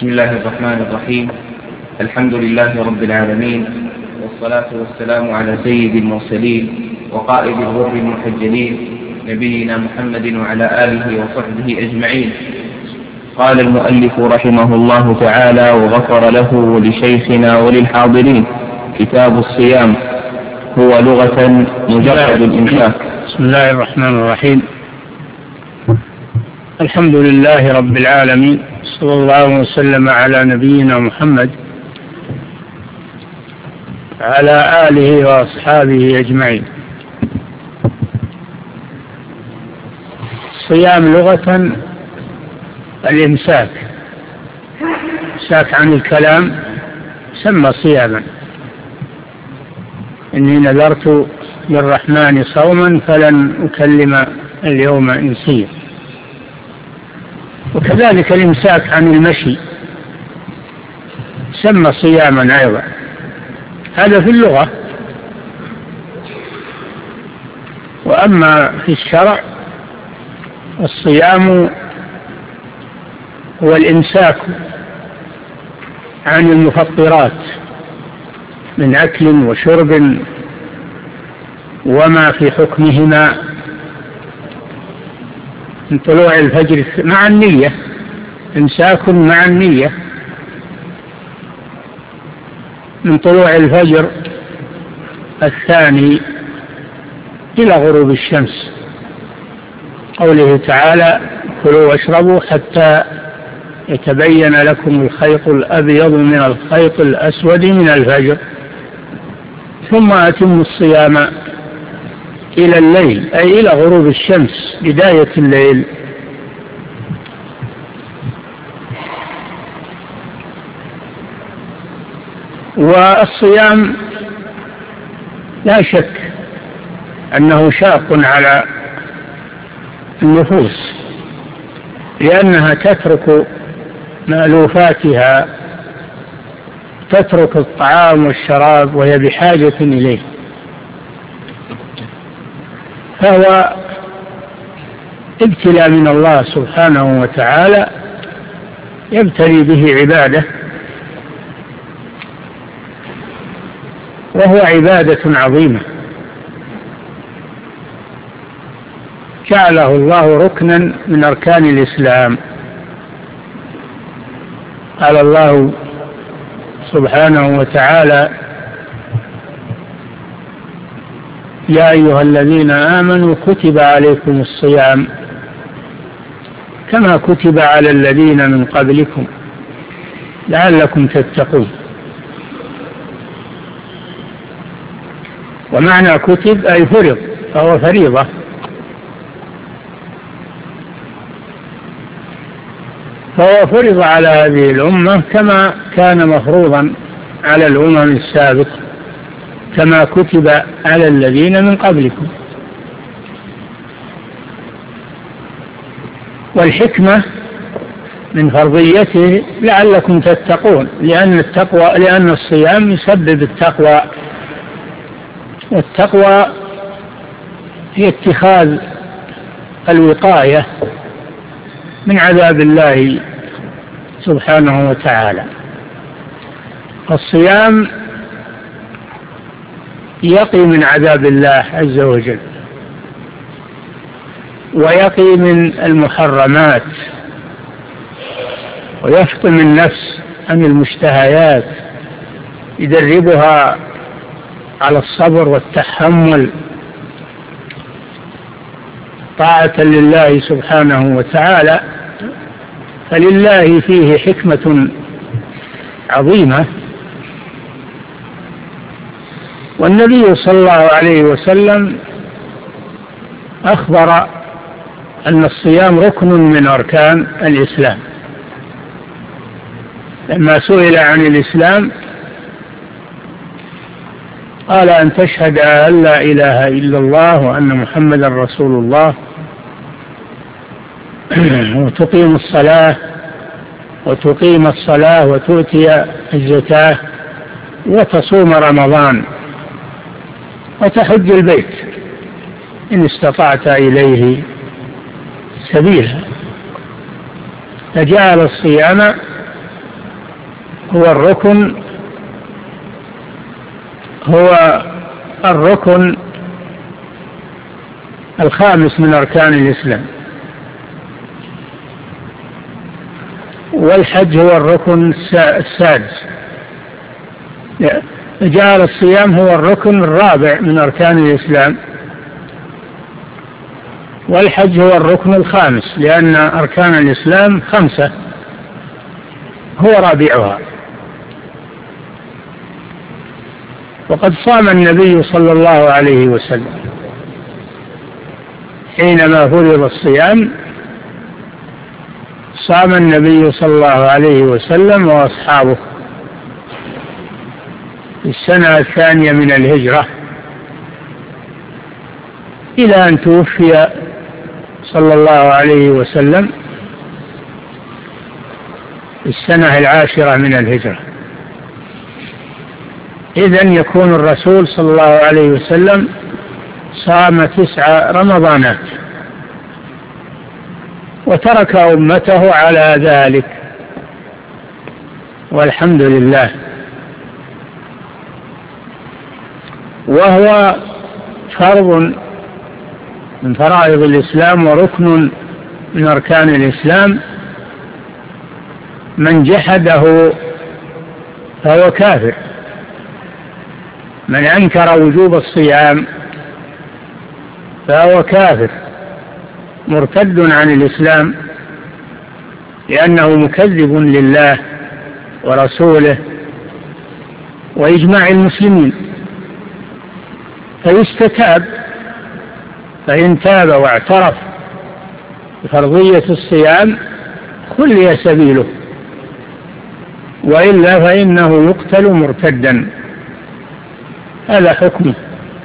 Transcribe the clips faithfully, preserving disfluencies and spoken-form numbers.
بسم الله الرحمن الرحيم. الحمد لله رب العالمين، والصلاة والسلام على سيد المرسلين وقائد الغر المحجلين نبينا محمد وعلى آله وصحبه أجمعين. قال المؤلف رحمه الله تعالى وغفر له ولشيخنا وللحاضرين: كتاب الصيام هو لغة مجرد الإمساك. بسم الله الرحمن الرحيم. الحمد لله رب العالمين، صلى الله وسلم على نبينا محمد على آله وأصحابه أجمعين. الصيام لغة الإمساك، إمساك عن الكلام سمى صياما. إني نذرت للرحمن صوما فلن أكلم اليوم إنسيا. وكذلك الإمساك عن المشي سمى صياما أيضا، هذا في اللغة. وأما في الشرع الصيام هو الإمساك عن المفطرات من أكل وشرب وما في حكمهما من طلوع الفجر مع النية، إمساك مع النية من طلوع الفجر الثاني إلى غروب الشمس. قوله تعالى: كلوا واشربوا حتى يتبين لكم الخيط الأبيض من الخيط الأسود من الفجر ثم أتموا الصيام إلى الليل، أي إلى غروب الشمس بداية الليل. والصيام لا شك أنه شاق على النفوس، لأنها تترك مألوفاتها، تترك الطعام والشراب وهي بحاجة إليه، فهو ابتلاء من الله سبحانه وتعالى يبتلي به عباده، وهو عبادة عظيمة جعله الله ركنا من أركان الإسلام. قال الله سبحانه وتعالى: يا أيها الذين آمنوا كتب عليكم الصيام كما كتب على الذين من قبلكم لعلكم تتقون. ومعنى كتب أي فرض، فهو فريضة. فهو فرض على هذه الأمة كما كان مفروضا على الأمم السابقة، كما كتب على الذين من قبلكم. والحكمة من فرضيته لعلكم تتقون، لأن التقوى لأن الصيام يسبب التقوى، والتقوى هي اتخاذ الوقاية من عذاب الله سبحانه وتعالى. الصيام يقي من عذاب الله عز وجل، ويقي من المحرمات، ويفطم النفس عن المشتهيات، يدربها على الصبر والتحمل طاعة لله سبحانه وتعالى. فلله فيه حكمة عظيمة. والنبي صلى الله عليه وسلم أخبر أن الصيام ركن من أركان الإسلام. لما سئل عن الإسلام قال: أن تشهد أن لا إله إلا الله وأن محمدا رسول الله، وتقيم الصلاة وتقيم الصلاة وتؤتي الزكاة وتصوم رمضان وتحج البيت إن استطعت إليه سبيلا. فجعل الصيام هو الركن هو الركن الخامس من أركان الإسلام، والحج هو الركن السادس. جعل الصيام هو الركن الرابع من أركان الإسلام، والحج هو الركن الخامس، لأن أركان الإسلام خمسة هو رابعها. وقد صام النبي صلى الله عليه وسلم حينما فرض الصيام، صام النبي صلى الله عليه وسلم وأصحابه في السنة الثانية من الهجرة إلى أن توفي صلى الله عليه وسلم في السنة العاشرة من الهجرة. إذن يكون الرسول صلى الله عليه وسلم صام تسع رمضانات وترك أمته على ذلك، والحمد لله. وهو فرض من فرائض الإسلام وركن من أركان الإسلام، من جحده فهو كافر. من أنكر وجوب الصيام فهو كافر مرتد عن الإسلام، لأنه مكذب لله ورسوله وإجماع المسلمين، فيستتاب. فإن تاب واعترف بفرضية الصيام خلي سبيله، وإلا فإنه يقتل مرتدا. هذا حكمه.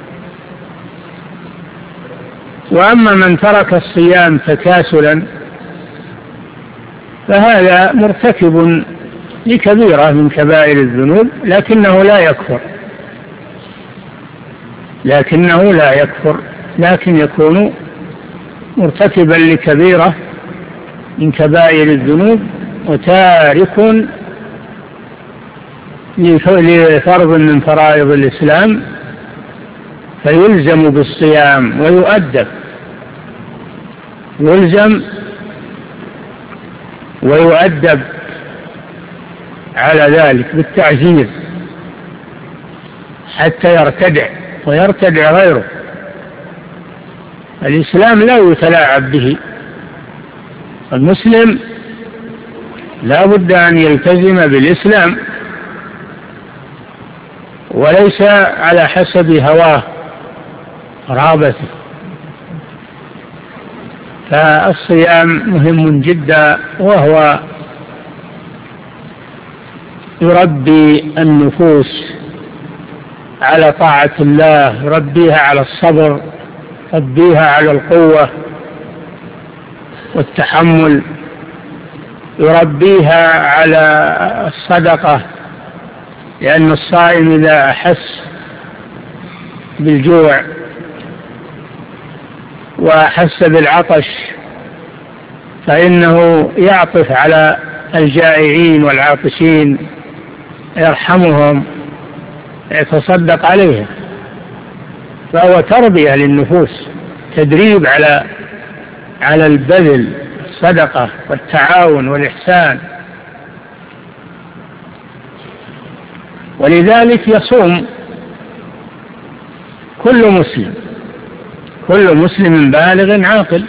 وأما من ترك الصيام تكاسلا فهذا مرتكب لكبيرة من كبائر الذنوب، لكنه لا يكفر لكنه لا يكفر لكن يكون مرتكبا لكبيرة من كبائر الذنوب وتارك لفرض من فرائض الإسلام، فيلزم بالصيام ويؤدب يلزم ويؤدب على ذلك بالتعزير حتى يرتدع ويرتدع غيره. الإسلام لا يتلاعب به. المسلم لا بد أن يلتزم بالإسلام وليس على حسب هواه رغبته. فالصيام مهم جدا، وهو يربي النفوس على طاعة الله، يربيها على الصبر، يربيها على القوة والتحمل، يربيها على الصدقة، لأن الصائم إذا أحس بالجوع وأحس بالعطش فإنه يعطف على الجائعين والعاطشين، يرحمهم، يتصدق عليهم. فهو تربية للنفوس، تدريب على على البذل، الصدقة والتعاون والإحسان. ولذلك يصوم كل مسلم كل مسلم بالغ عاقل،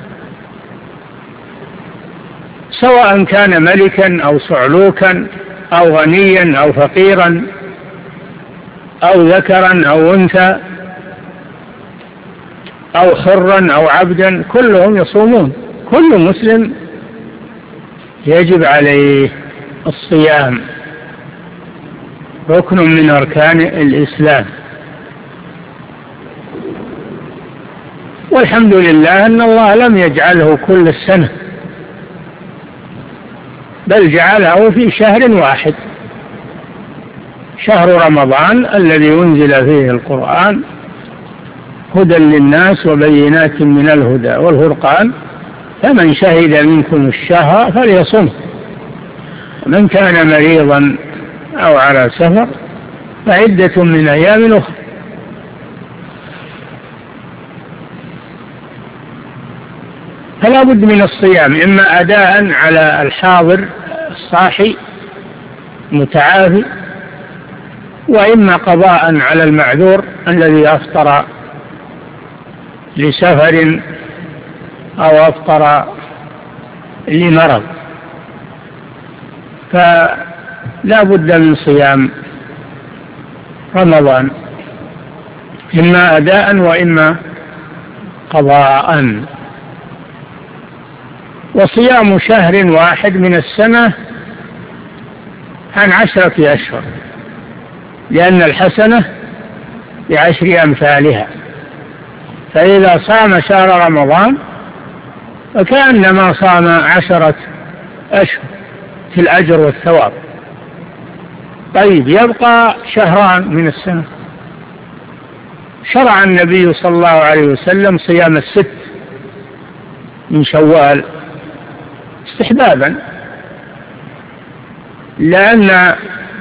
سواء كان ملكا أو صعلوكا أو غنيا أو فقيرا أو ذكرا أو أنثى أو حرا أو عبدا، كلهم يصومون. كل مسلم يجب عليه الصيام، ركن من أركان الإسلام. والحمد لله أن الله لم يجعله كل السنة، بل جعله في شهر واحد، شهر رمضان الذي أنزل فيه القرآن هدى للناس وبينات من الهدى والفرقان، فمن شهد منكم الشهر فليصمه، من كان مريضا أو على سفر فعدة من أيام أخرى. فلا بد من الصيام، إما أداء على الحاضر الصاحي متعافي، وإما قضاء على المعذور الذي أفطر لسفر أو أفطر لمرض، فلا بد من صيام رمضان إما أداء وإما قضاء. وصيام شهر واحد من السنة عن عشرة أشهر، لأن الحسنة بعشر أمثالها، فإذا صام شهر رمضان فكأنما صام عشرة أشهر في الأجر والثواب. طيب، يبقى شهران من السنة. شرع النبي صلى الله عليه وسلم صيام الست من شوال استحبابا، لأن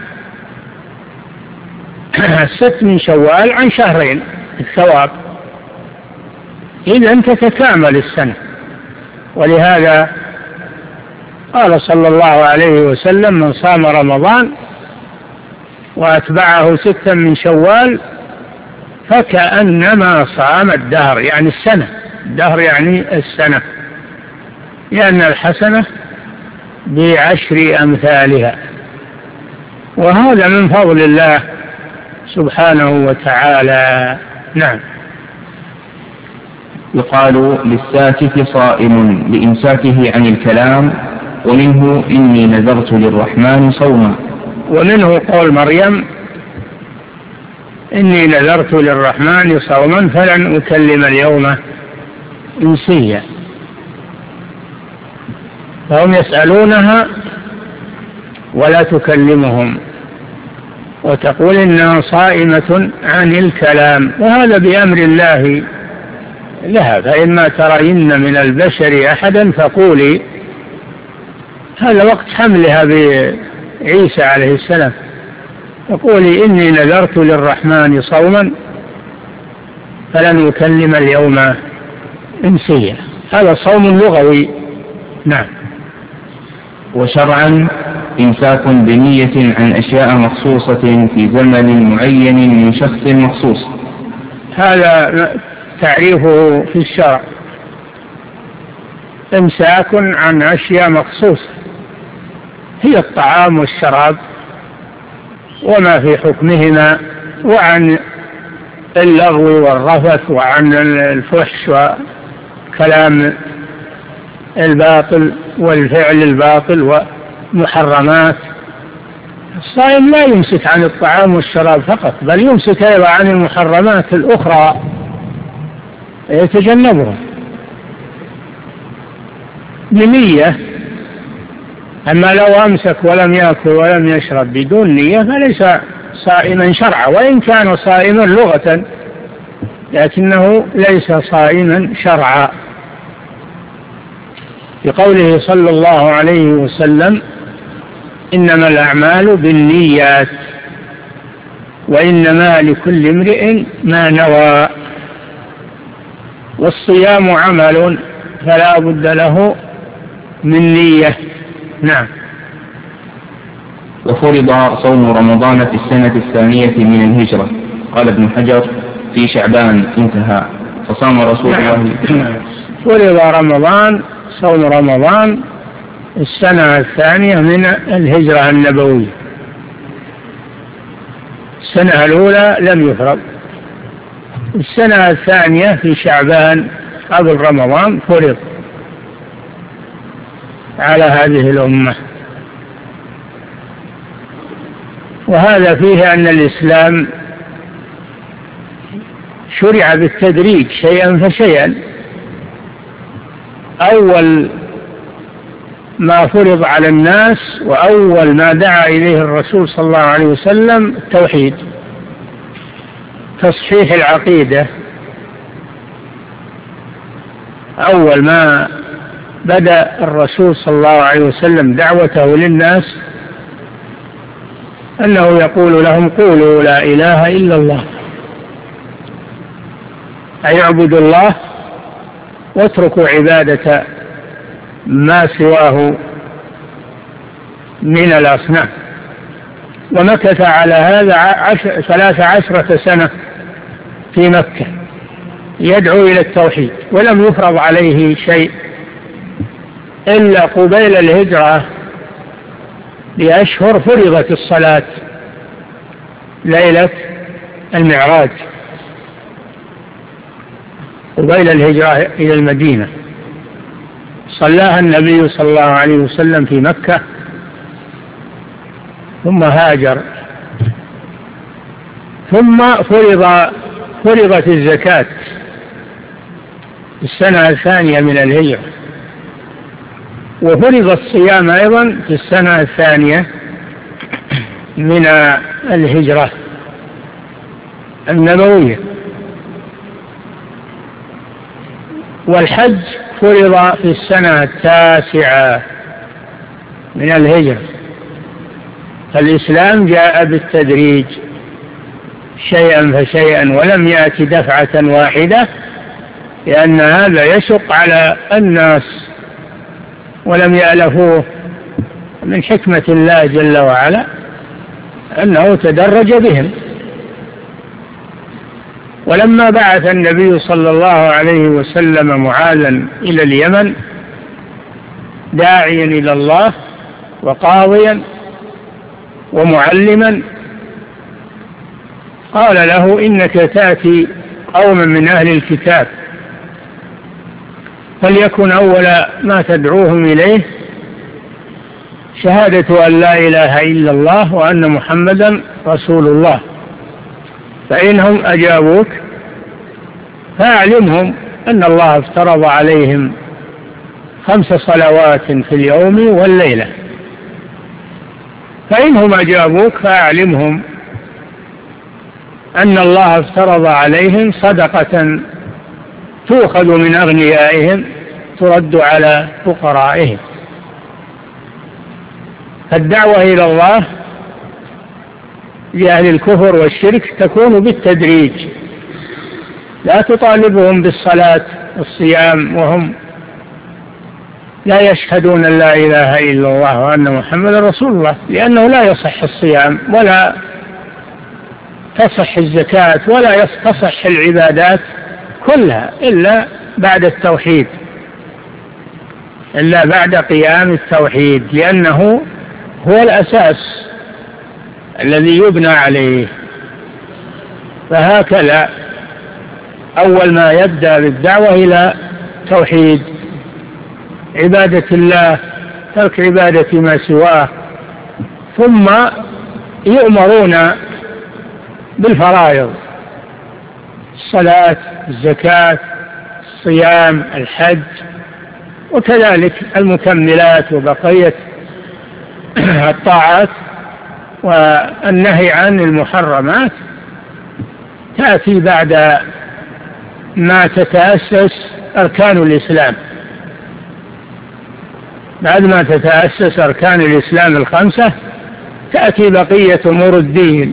الست من شوال عن شهرين الثواب، إذن تتكامل السنة. ولهذا قال صلى الله عليه وسلم: من صام رمضان وأتبعه ستا من شوال فكأنما صام الدهر، يعني السنة. الدهر يعني السنة، لأن الحسنة بعشر أمثالها، وهذا من فضل الله سبحانه وتعالى. نعم. يقال للساكت صائم لإمساكه عن الكلام، ومنه إني نذرت للرحمن صوما. ومنه قول مريم: إني نذرت للرحمن صوما فلن أكلم اليوم إنسيا. فهم يسألونها ولا تكلمهم، وتقول إنها صائمة عن الكلام، وهذا بأمر الله لها. فإما ترين من البشر أحدا فقولي، هذا وقت حملها بعيسى عليه السلام، فقولي إني نذرت للرحمن صوما فلن أكلم اليوم إنسيا. هذا صوم لغوي. نعم. وشرعا إمساك بنية عن أشياء مخصوصة في زمن معين من شخص مخصوص. هذا تعريفه في الشرع: إمساك عن أشياء مخصوصة، هي الطعام والشراب وما في حكمهما، وعن اللغو والرفث، وعن الفحش وكلام الباطل والفعل الباطل ومحرمات. الصائم لا يمسك عن الطعام والشراب فقط، بل يمسك أيضا عن المحرمات الأخرى يتجنبها بنية. أما لو أمسك ولم يأكل ولم يشرب بدون نية فليس صائما شرعا، وإن كان صائما لغة لكنه ليس صائما شرعا. في قوله صلى الله عليه وسلم: إنما الأعمال بالنيات وإنما لكل امرئ ما نوى. والصيام عمل فلا بد له من نية. نعم. وفرض صوم رمضان في السنة الثانية من الهجرة. قال ابن حجر: في شعبان انتهى. فصام رسول الله. فرض رمضان، صوم رمضان السنة الثانية من الهجرة النبوية. السنة الأولى لم يفرض، السنة الثانية في شعبان قبل رمضان فرض على هذه الأمة. وهذا فيه أن الإسلام شرع بالتدريج شيئا فشيئا. أول ما فرض على الناس وأول ما دعا إليه الرسول صلى الله عليه وسلم التوحيد، تصحيح العقيدة. أول ما بدأ الرسول صلى الله عليه وسلم دعوته للناس أنه يقول لهم قولوا لا إله إلا الله، أي اعبدوا الله واتركوا عبادة ما سواه من الأصنام. ومكث على هذا عشر ثلاث عشرة سنة في مكة يدعو إلى التوحيد، ولم يفرض عليه شيء إلا قبيل الهجرة بأشهر فرضت الصلاة ليلة المعراج قبيل الهجرة إلى المدينة، صلاها النبي صلى الله عليه وسلم في مكة ثم هاجر. ثم فرض فرضت الزكاة في السنة الثانية من الهجرة، وفرض الصيام أيضا في السنة الثانية من الهجرة النبوية. والحج فرض في السنة التاسعة من الهجرة. فالإسلام جاء بالتدريج شيئا فشيئا ولم يأتي دفعة واحدة، لأن هذا يشق على الناس ولم يألفوه. من حكمة الله جل وعلا أنه تدرج بهم. ولما بعث النبي صلى الله عليه وسلم معاذا إلى اليمن داعيا إلى الله وقاضيا ومعلما، قال له إنك تأتي قوما من أهل الكتاب، فليكن أول ما تدعوهم إليه شهادة أن لا إله إلا الله وأن محمدا رسول الله، فإنهم أجابوك فأعلمهم أن الله افترض عليهم خمس صلوات في اليوم والليلة. فإنهم أجابوك فأعلمهم أن الله افترض عليهم صدقة تؤخذ من أغنيائهم ترد على فقرائهم. فالدعوة إلى الله لأهل الكفر والشرك تكون بالتدريج، لا تطالبهم بالصلاة والصيام وهم لا يشهدون أن لا إله إلا الله وأن محمد رسول الله، لأنه لا يصح الصيام ولا تصح الزكاة ولا تصح العبادات كلها إلا بعد التوحيد، إلا بعد قيام التوحيد، لأنه هو الأساس الذي يبنى عليه. فهكذا أول ما يبدأ بالدعوة إلى توحيد عبادة الله، ترك عبادة ما سواه، ثم يؤمرون بالفرائض: الصلاة، الزكاة، الصيام، الحج، وكذلك المكملات وبقية الطاعات، والنهي عن المحرمات تأتي بعد ما تتأسس أركان الإسلام. بعد ما تتأسس أركان الإسلام الخمسة تأتي بقية أمور الدين.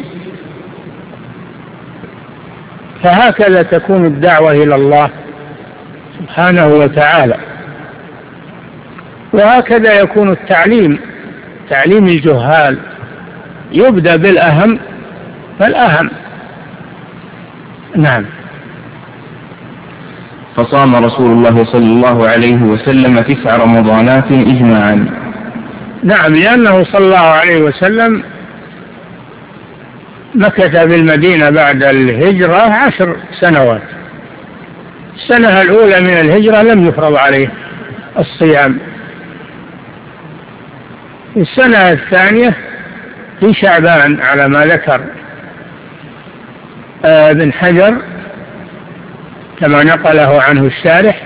فهكذا تكون الدعوة إلى الله سبحانه وتعالى. وهكذا يكون التعليم، تعليم الجهال يبدأ بالأهم فالأهم. نعم. فصام رسول الله صلى الله عليه وسلم تسع رمضانات إجماعا. نعم، لأنه صلى الله عليه وسلم مكث بالمدينة بعد الهجرة عشر سنوات. السنة الأولى من الهجرة لم يفرض عليه الصيام. السنة الثانية في شعبان على ما ذكر ابن حجر كما نقله عنه الشارح،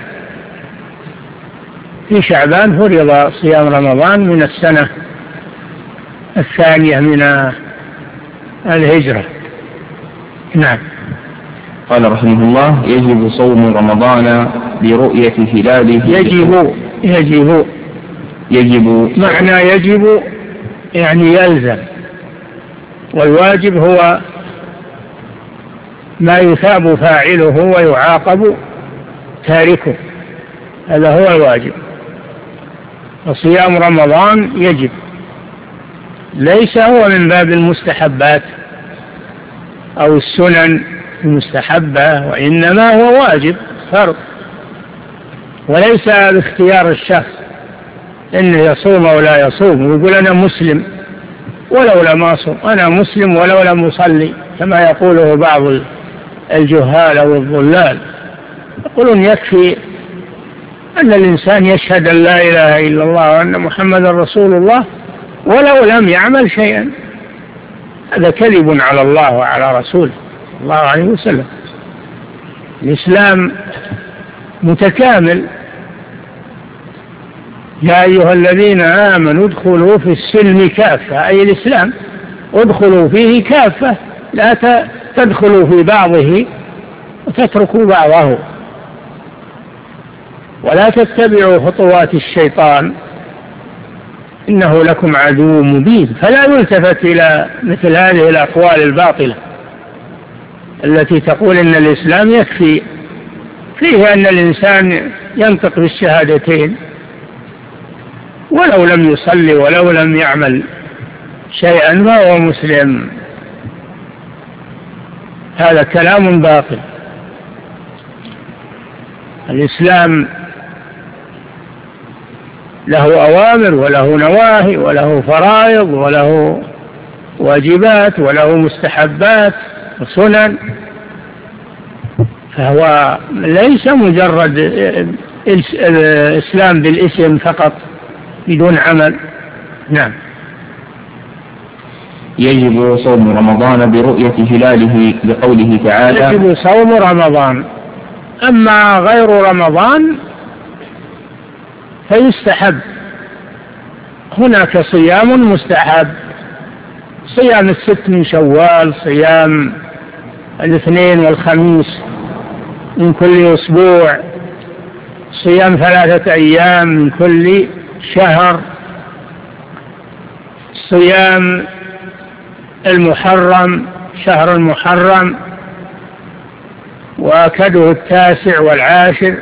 في شعبان فرض صيام رمضان من السنة الثانية من الهجرة. نعم. قال رحمه الله: يجب صوم رمضان برؤية هلاله. يجب يجب يجب معنى يجب يعني يلزم، والواجب هو ما يثاب فاعله ويعاقب تاركه، هذا هو الواجب. وصيام رمضان يجب، ليس هو من باب المستحبات أو السنن المستحبة، وإنما هو واجب فرض، وليس باختيار الشخص إنه يصوم أو لا يصوم ويقول أنا مسلم ولو لم أصوم، أنا مسلم ولو لم أصلي، كما يقوله بعض الجهال أو الضلال، يقولون يكفي أن الإنسان يشهد أن لا إله إلا الله وأن محمد رسول الله ولو لم يعمل شيئا. هذا كذب على الله وعلى رسوله صلى الله عليه وسلم. الإسلام متكامل. يا أيها الذين آمنوا ادخلوا في السلم كافة، أي الإسلام ادخلوا فيه كافة، لا تدخلوا في بعضه وتتركوا بعضه، ولا تتبعوا خطوات الشيطان إنه لكم عدو مبين. فلا يلتفت إلى مثل هذه الأقوال الباطلة التي تقول إن الإسلام يكفي فيه أن الإنسان ينطق بالشهادتين ولو لم يصلي ولو لم يعمل شيئا فهو مسلم. هذا كلام باطل. الإسلام له أوامر وله نواهي وله فرائض وله واجبات وله مستحبات وسنن، فهو ليس مجرد إسلام بالاسم فقط بدون عمل. نعم. يجب صوم رمضان برؤية هلاله لقوله تعالى يجب صوم رمضان، أما غير رمضان فيستحب. هناك صيام مستحب، صيام الست من شوال، صيام الاثنين والخميس من كل أسبوع، صيام ثلاثة أيام من كل شهر، صيام المحرم شهر المحرم وأكده التاسع والعاشر،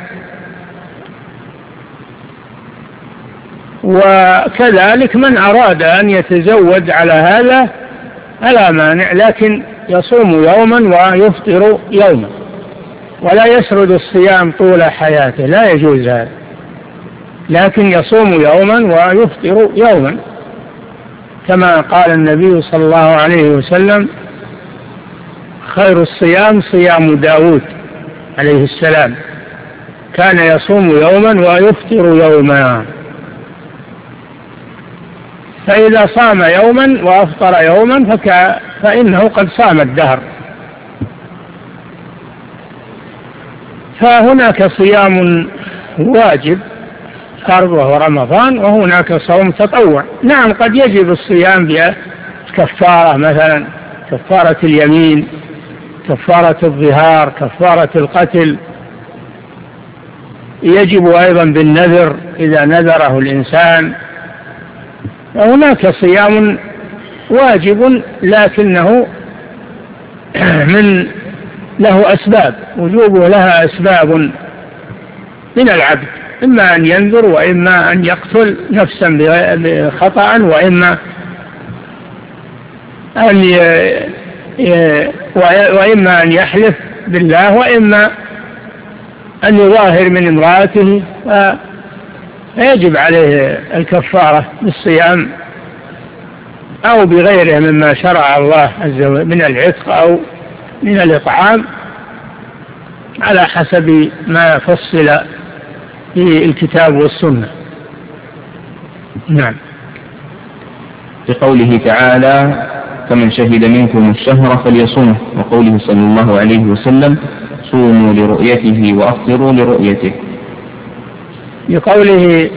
وكذلك من أراد أن يتزود على هذا فلا مانع، لكن يصوم يوما ويفطر يوما، ولا يسرد الصيام طول حياته، لا يجوز هذا، لكن يصوم يوما ويفطر يوما، كما قال النبي صلى الله عليه وسلم خير الصيام صيام داود عليه السلام، كان يصوم يوما ويفطر يوما. فإذا صام يوما وأفطر يوما فك... فإنه قد صام الدهر. فهناك صيام واجب فرض وهو رمضان، وهناك صوم تطوع. نعم قد يجب الصيام بكفارة، مثلا كفارة اليمين، كفارة الظهار، كفارة القتل، يجب أيضا بالنذر إذا نذره الإنسان. هناك صيام واجب لكنه من له أسباب، وجوبه لها أسباب من العبد، إما أن ينذر وإما أن يقتل نفسا بخطأ، وإما أن ي... وإما أن يحلف بالله، وإما أن يظاهر من امرأته، فيجب عليه الكفارة بالصيام أو بغيره مما شرع الله عز وجل من العتق أو من الإطعام على حسب ما فصل في الكتاب والسنة. نعم. بقوله تعالى فمن شهد منكم الشهر فليصومه، وقوله صلى الله عليه وسلم صوموا لرؤيته وأفطروا لرؤيته. لقوله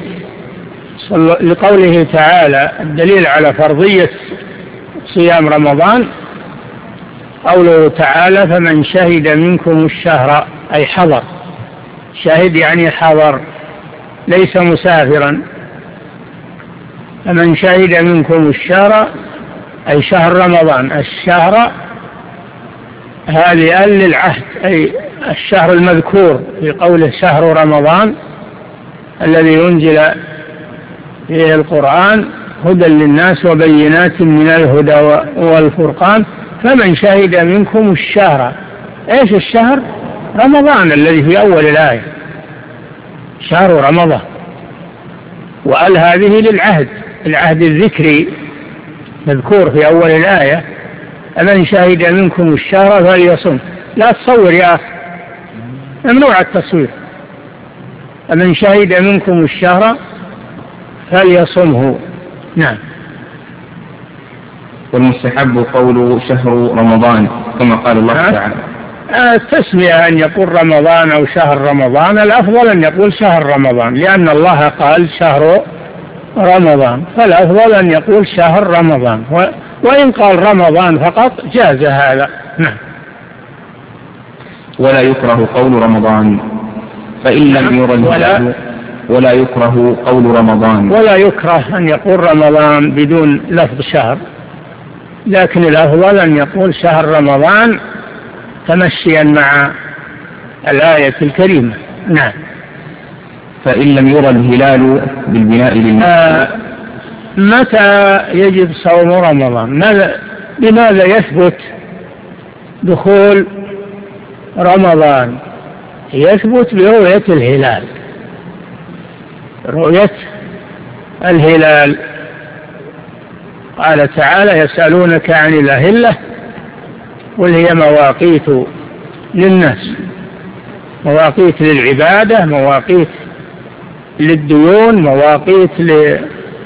لقوله تعالى الدليل على فرضية صيام رمضان قوله تعالى فمن شهد منكم الشهر، أي حضر، شهد يعني حضر ليس مسافرا. فمن شهد منكم الشهر أي شهر رمضان. الشهر هذه ال للعهد، أي الشهر المذكور في قوله شهر رمضان الذي أنزل فيه القرآن هدى للناس وبينات من الهدى والفرقان فمن شهد منكم الشهر. ايش الشهر؟ رمضان الذي في أول الآية، شهر رمضان. وقال هذه للعهد، العهد الذكري مذكور في أول الآية، فمن شهد منكم الشهر فليصم. لا تصور يا أخي، ممنوع التصوير. فمن شهد منكم الشهر فليصمه. نعم. والمستحب قول شهر رمضان كما قال الله تعالى. التسمية أن يقول رمضان أو شهر رمضان، الأفضل أن يقول شهر رمضان، لأن الله قال شهر رمضان، فالأفضل أن يقول شهر رمضان، وإن قال رمضان فقط جاز هذا. نعم. ولا يكره قول رمضان فإن لم يرى الهلال. ولا يكره قول رمضان، ولا يكره أن يقول رمضان بدون لفظ شهر، لكن الأفضل أن يقول شهر رمضان تمشيا مع الآية الكريمة. نعم. فإن لم يرى الهلال بالبناء للمسجد. آه متى يجب صوم رمضان؟ ماذا لماذا يثبت دخول رمضان؟ يثبت برؤية الهلال، رؤية الهلال. قال تعالى يسألونك عن الأهلة قل هي مواقيت للناس، مواقيت للعبادة، مواقيت للديون، مواقيت ل...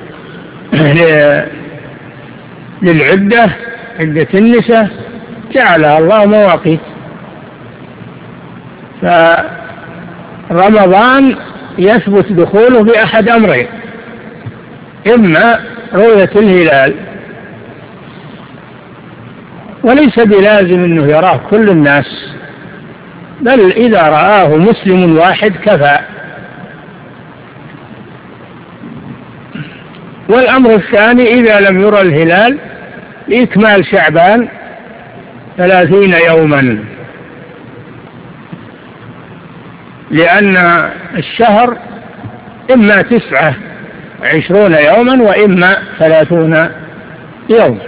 للعدة، عدة النساء جعلها الله مواقيت. فرمضان يثبت دخوله بأحد أمرين: إما رؤية الهلال، وليس بلازم أنه يراه كل الناس، بل إذا رآه مسلم واحد كفى. والأمر الثاني إذا لم يرى الهلال لإكمال شعبان ثلاثين يوما، لأن الشهر إما تسعة عشرون يوما وإما ثلاثون يوما.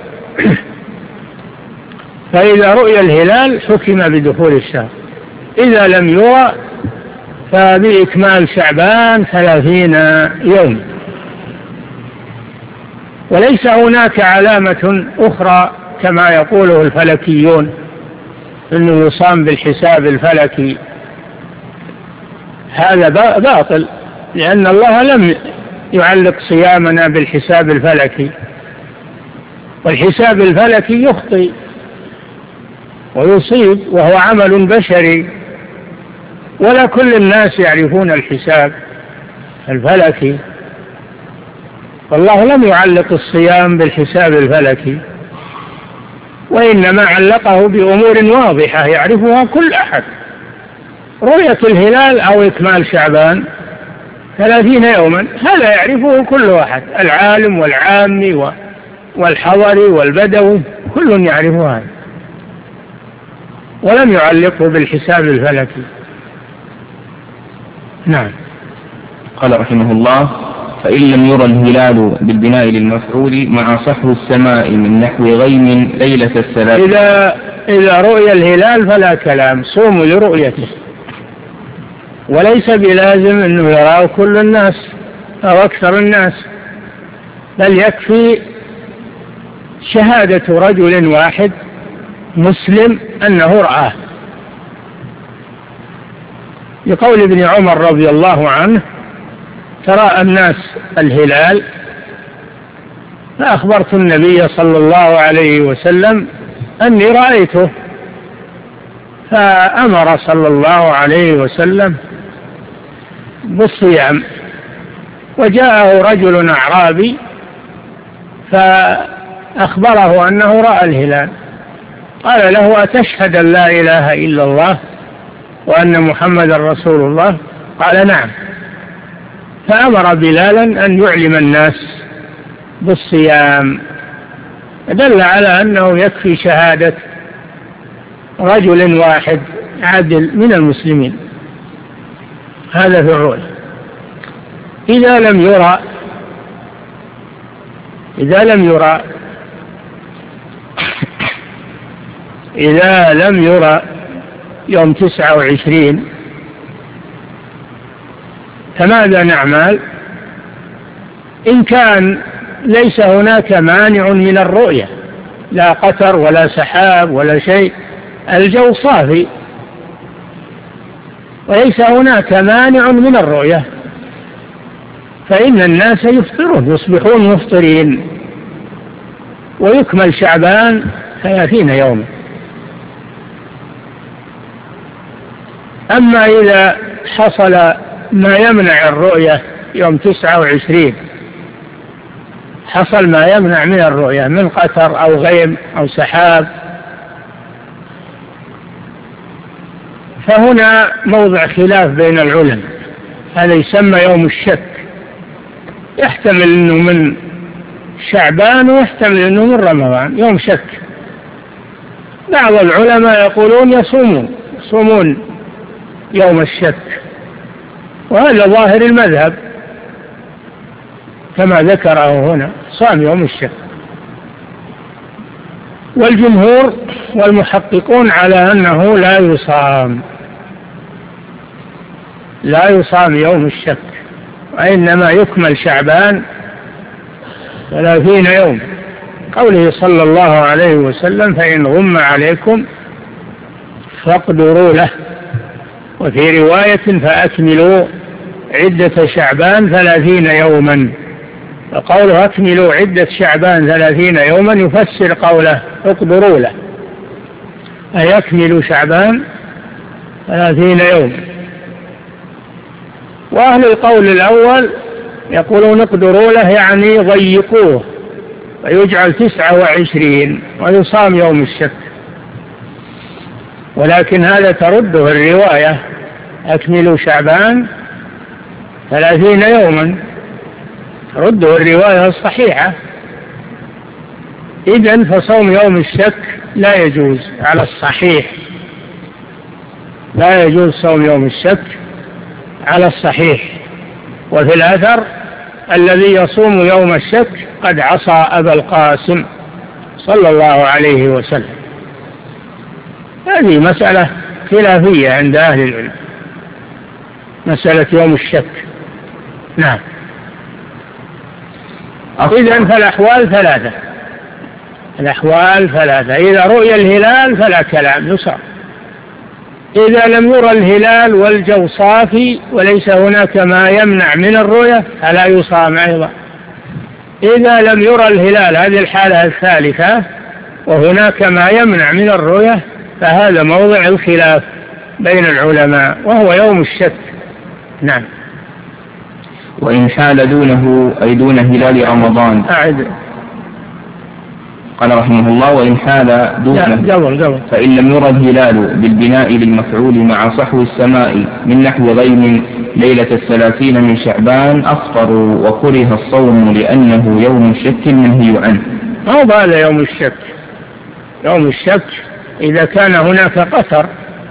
فإذا رؤي الهلال حكم بدخول الشهر، إذا لم يرى فبإكمال شعبان ثلاثين يوم. وليس هناك علامة أخرى كما يقوله الفلكيون أنه يصام بالحساب الفلكي، هذا باطل، لأن الله لم يعلق صيامنا بالحساب الفلكي، والحساب الفلكي يخطئ ويصيب وهو عمل بشري، ولا كل الناس يعرفون الحساب الفلكي، فالله لم يعلق الصيام بالحساب الفلكي، وإنما علقه بأمور واضحة يعرفها كل أحد: رؤية الهلال أو إكمال شعبان ثلاثين يوما، هذا يعرفه كل واحد، العالم والعامي والحضري والبدوي، كل يعرف هذا، ولم يعلقه بالحساب الفلكي. نعم. قال رحمه الله: فإن لم يرى الهلال بالبناء للمفعول مع صحو السماء من نحو غيم ليلة الثلاث. إذا إذا رؤي الهلال فلا كلام، صوموا لرؤيته، وليس بلازم أنه يراه كل الناس أو أكثر الناس، بل يكفي شهادة رجل واحد مسلم أنه رآه، لقول ابن عمر رضي الله عنه: تراءى الناس الهلال فأخبرت النبي صلى الله عليه وسلم أني رأيته، فأمر صلى الله عليه وسلم بالصيام. وجاءه رجل أعرابي فأخبره أنه رأى الهلال، قال له: أتشهد أن لا إله إلا الله وأن محمد رسول الله؟ قال: نعم. فأمر بلالا أن يعلم الناس بالصيام، دل على أنه يكفي شهادة رجل واحد عادل من المسلمين. هذا في الرؤيا. إذا لم يرى إذا لم يرى إذا لم يرى يوم تسعة وعشرين فماذا نعمل؟ إن كان ليس هناك مانع من الرؤية، لا قطر ولا سحاب ولا شيء، الجو صافي وليس هناك مانع من الرؤية، فإن الناس يفطرون يصبحون مفطرين، ويكمل شعبان ثلاثين يوما. أما إذا حصل ما يمنع الرؤية يوم تسعة وعشرين، حصل ما يمنع من الرؤية من قطر أو غيم أو سحاب، فهنا موضع خلاف بين العلماء. هذا يسمى يوم الشك، يحتمل أنه من شعبان ويحتمل أنه من رمضان، يوم شك. بعض العلماء يقولون يصومون يصومون يوم الشك، وهذا ظاهر المذهب كما ذكره هنا، صام يوم الشك. والجمهور والمحققون على أنه لا يصام لا يصام يوم الشك، وإنما يكمل شعبان ثلاثين يوم، قوله صلى الله عليه وسلم: فإن غم عليكم فاقدروا له. وفي رواية: فأكملوا عدة شعبان ثلاثين يوما. فقوله أكملوا عدة شعبان ثلاثين يوما يفسر قوله اقدروا له، أي أكملوا شعبان ثلاثين يوما. وأهل القول الأول يقولون اقدروا له يعني ضيقوه، ويجعل تسعة وعشرين ويصام يوم الشك. ولكن هذا ترده الرواية أكملوا شعبان ثلاثين يوما، ترده الرواية الصحيحة. إذن فصوم يوم الشك لا يجوز على الصحيح، لا يجوز صوم يوم الشك على الصحيح. وفي الأثر: الذي يصوم يوم الشك قد عصى أبا القاسم صلى الله عليه وسلم. هذه مسألة خلافية عند أهل العلم، مسألة يوم الشك. نعم. إذن فالأحوال ثلاثة الأحوال ثلاثة إذا رؤي الهلال فلا كلام، يصام. إذا لم يرى الهلال والجو صافي وليس هناك ما يمنع من الرؤية فلا يصام أيضا. إذا لم يرى الهلال، هذه الحالة الثالثة، وهناك ما يمنع من الرؤية، فهذا موضع الخلاف بين العلماء، وهو يوم الشك. نعم. وإن حال دونه أي دون هلال رمضان. أعد. قال رحمه الله: وإن حال دونه جبر جبر. فإن لم يرى الهلال بالبناء للمفعول مع صحو السماء من نحو غيم ليلة الثلاثين من شعبان أفطروا، وكره الصوم لأنه يوم الشك منهي عنه. أو هذا يوم الشك يوم الشك إذا كان هناك قطر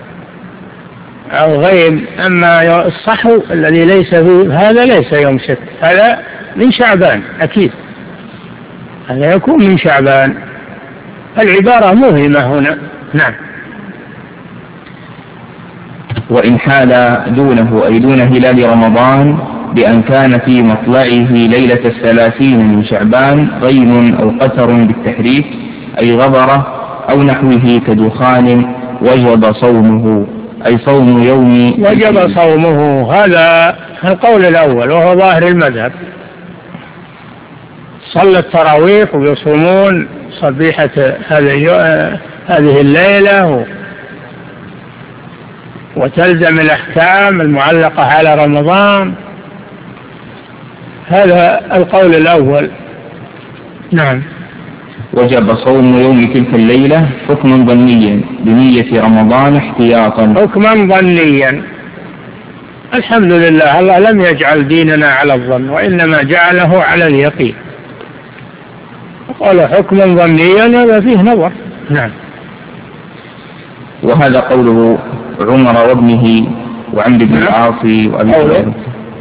أو غيم. أما الصحو الذي ليس فيه هذا ليس يوم شك، هذا من شعبان أكيد، هذا يكون من شعبان. العبارة مهمة هنا. نعم. وإن حال دونه أي دون هلال رمضان بأن كان في مطلعه ليلة الثلاثين من شعبان غيم أو قتر بالتحريك أي غبرة أو نحوه كدخان وجب صومه، أي صوم يوم وجب صومه. هذا القول الأول وهو ظاهر المذهب. صلى التراويح ويصومون صبيحة هذه الليلة وتلزم الأحكام المعلقة على رمضان. هذا القول الأول. نعم. وجب صوم يوم تلك الليلة حكما ظنيا بنية رمضان احتياطا. حكما ظنيا. الحمد لله، الله لم يجعل ديننا على الظن، وإنما جعله على اليقين. قال حكما ظنيا هذا فيه نظر. نعم. وهذا قوله عمر وابنه وعمرو بن العاص وأبي هريرة.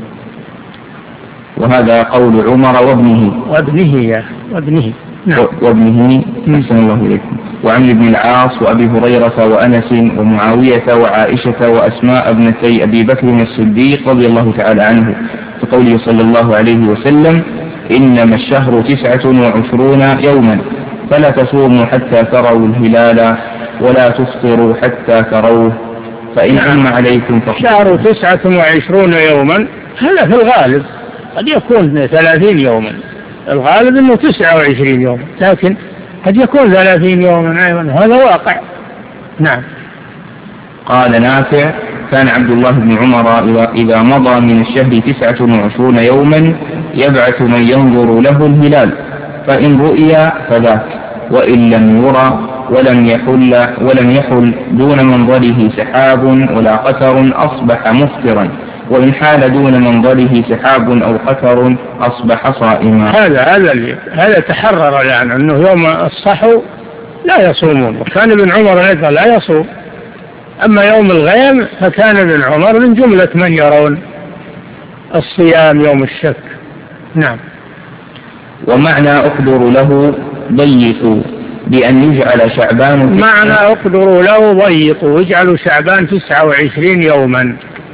وهذا قول عمر وابنه وابنه يا وابنه نعم. وابنه أحسن الله إليكم وعمرو بن العاص وأبي هريرة وأنس ومعاوية وعائشة وأسماء ابنتي أبي بكر الصديق رضي الله تعالى عنه في قوله صلى الله عليه وسلم إنما الشهر تسعة وعشرون يوما فلا تصوموا حتى تروا الهلال ولا تفطروا حتى تروه فإن عم عليكم شهر تسعة وعشرون يوما هذا في الغالب، قد يكون ثلاثين يوما، الغالب أنه تسعة وعشرين يوما، لكن قد يكون ثلاثين يوما أيضا، هذا واقع. نعم. قال نافع كان عبد الله بن عمر إذا مضى من الشهر تسعة وعشرون يوما يبعث من ينظر له الهلال فإن رؤيا فذاك وإن لم يرى ولم يحل ولم يحل دون منظره سحاب ولا قتر أصبح مفطرا وإن حال دون منظره سحاب أو قتر أصبح صائما. هذا هذا هذا تحرر الآن أنه يوم الصحو لا يصومون، وكان ابن عمر أيضا لا يصوم. أما يوم الغيم فكان ابن عمر من جملة من يرون الصيام يوم الشك. نعم. ومعنى أقدر له ضيقوا بأن يجعل شعبان معنى أقدر له ضيقوا يجعل شعبان تسعة وعشرين يوما،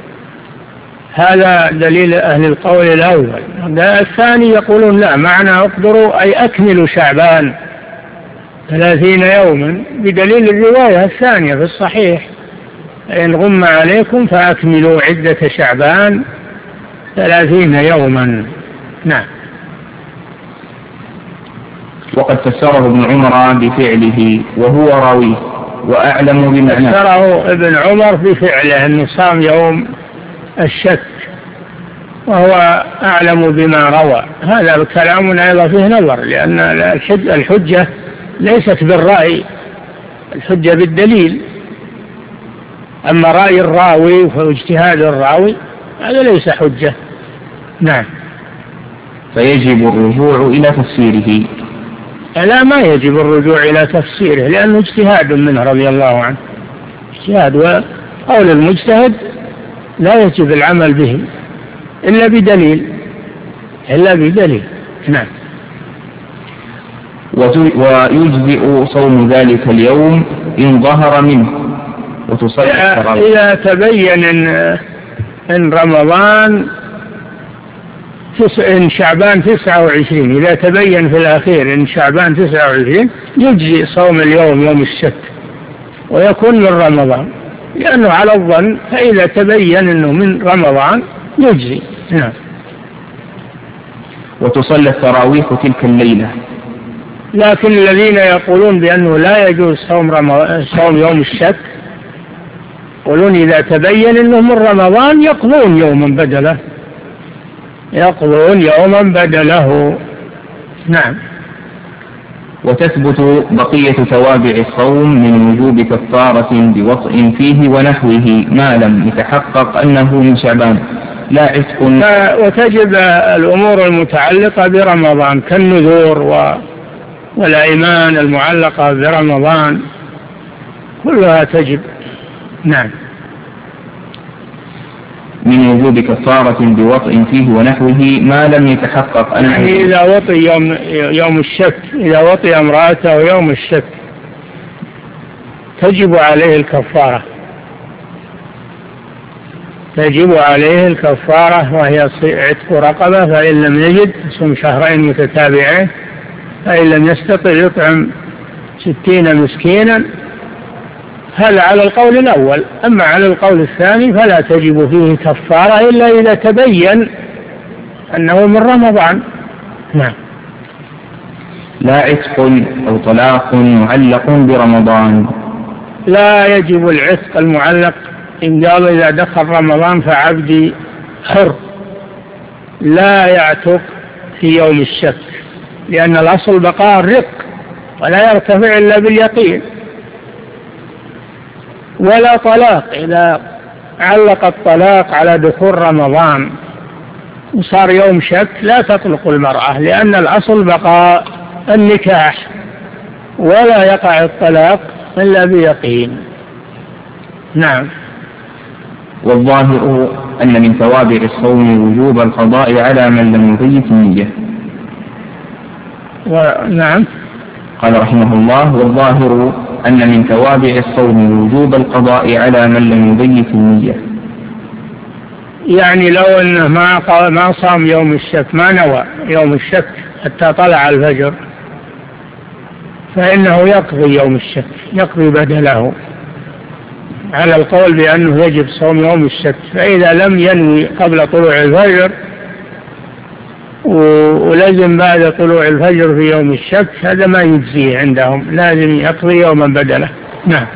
هذا دليل أهل القول الأول. الثاني يقولون لا، معنى أقدر أي أكمل شعبان ثلاثين يوما بدليل الرواية الثانية في الصحيح إن غم عليكم فأكملوا عدة شعبان ثلاثين يوما. نعم. وقد فسره ابن عمر بفعله وهو راويه وأعلم بمعناه. فسره ابن عمر بفعله أنه صام يوم الشك وهو أعلم بما روى. هذا الكلام أيضا فيه نظر، لأن الحجة ليست بالرأي، الحجة بالدليل. أما رأي الراوي واجتهاد الراوي هذا ليس حجة. نعم. فيجب الرجوع إلى تفسيره. لا، ما يجب الرجوع إلى تفسيره لأنه اجتهاد منه رضي الله عنه، اجتهاد، وقول المجتهد لا يجب العمل به إلا بدليل إلا بدليل. نعم. ويجزئ صوم ذلك اليوم إن ظهر منه وتصلي إذا تبين إن, إن رمضان إن شعبان تسعة وعشرين، إذا تبين في الأخير إن شعبان تسعة وعشرين يجزي صوم اليوم يوم الشك ويكون من رمضان، لأنه على الظن، فإذا تبين أنه من رمضان يجزي. نعم. وتصلى التراويح تلك الليلة. لكن الذين يقولون بأنه لا يجوز صوم, صوم يوم الشك يقولون إذا تبين أنه من رمضان يقضون يوما بدله يقضون يوما بدله. نعم. وتثبت بقية توابع الصوم من وجوب كفارة بوطء فيه ونحوه ما لم يتحقق أنه من شعبان لا عتق. وتجب الأمور المتعلقة برمضان كالنذور والأيمان المعلقة برمضان كلها تجب. نعم. من وجوب كفارة بوطء فيه ونحوه ما لم يتحقق أنه يعني إذا وطئ يوم, يوم الشك، إذا وطئ امرأته يوم الشك تجب عليه الكفارة تجب عليه الكفارة وهي عتق رقبة، فإن لم يجد صم شهرين متتابعين، فإن لم يستطع يطعم ستين مسكينا. هذا على القول الأول. أما على القول الثاني فلا تجب فيه كفارة إلا إذا تبين أنه من رمضان. نعم. لا عتق أو طلاق معلق برمضان. لا يجب العتق المعلق إن قال إذا دخل رمضان فعبدي حر، لا يعتق في يوم الشك، لأن الأصل بقاء الرق ولا يرتفع إلا باليقين. ولا طلاق إذا علق الطلاق على دخول رمضان وصار يوم شك لا تطلق المرأة، لأن الأصل بقاء النكاح، ولا يقع الطلاق إلا بيقين. نعم. والظاهر أن من توابع الصوم وجوب القضاء على من لم يبيت النية. ونعم. قال رحمه الله: والظاهر أن من توابع الصوم وجوب القضاء على من لم يبيت النية. يعني لو أنه ما ما صام يوم الشك، ما نوى يوم الشك حتى طلع الفجر، فإنه يقضي يوم الشك، يقضي بدله على القول بأنه يجب صوم يوم الشك. فإذا لم ينوي قبل طلوع الفجر ولازم بعد طلوع الفجر في يوم الشك، هذا ما يجزيه عندهم، لازم يقضي يوما بدله. نعم.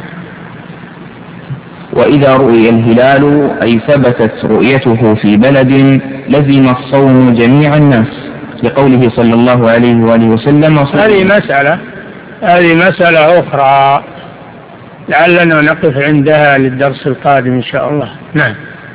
وإذا رؤي الهلال أي ثبتت رؤيته في بلد لزم الصوم جميع الناس، لقوله صلى الله عليه وآله وسلم: هذه مسألة هذه مسألة أخرى لعلنا نقف عندها للدرس القادم إن شاء الله. نعم.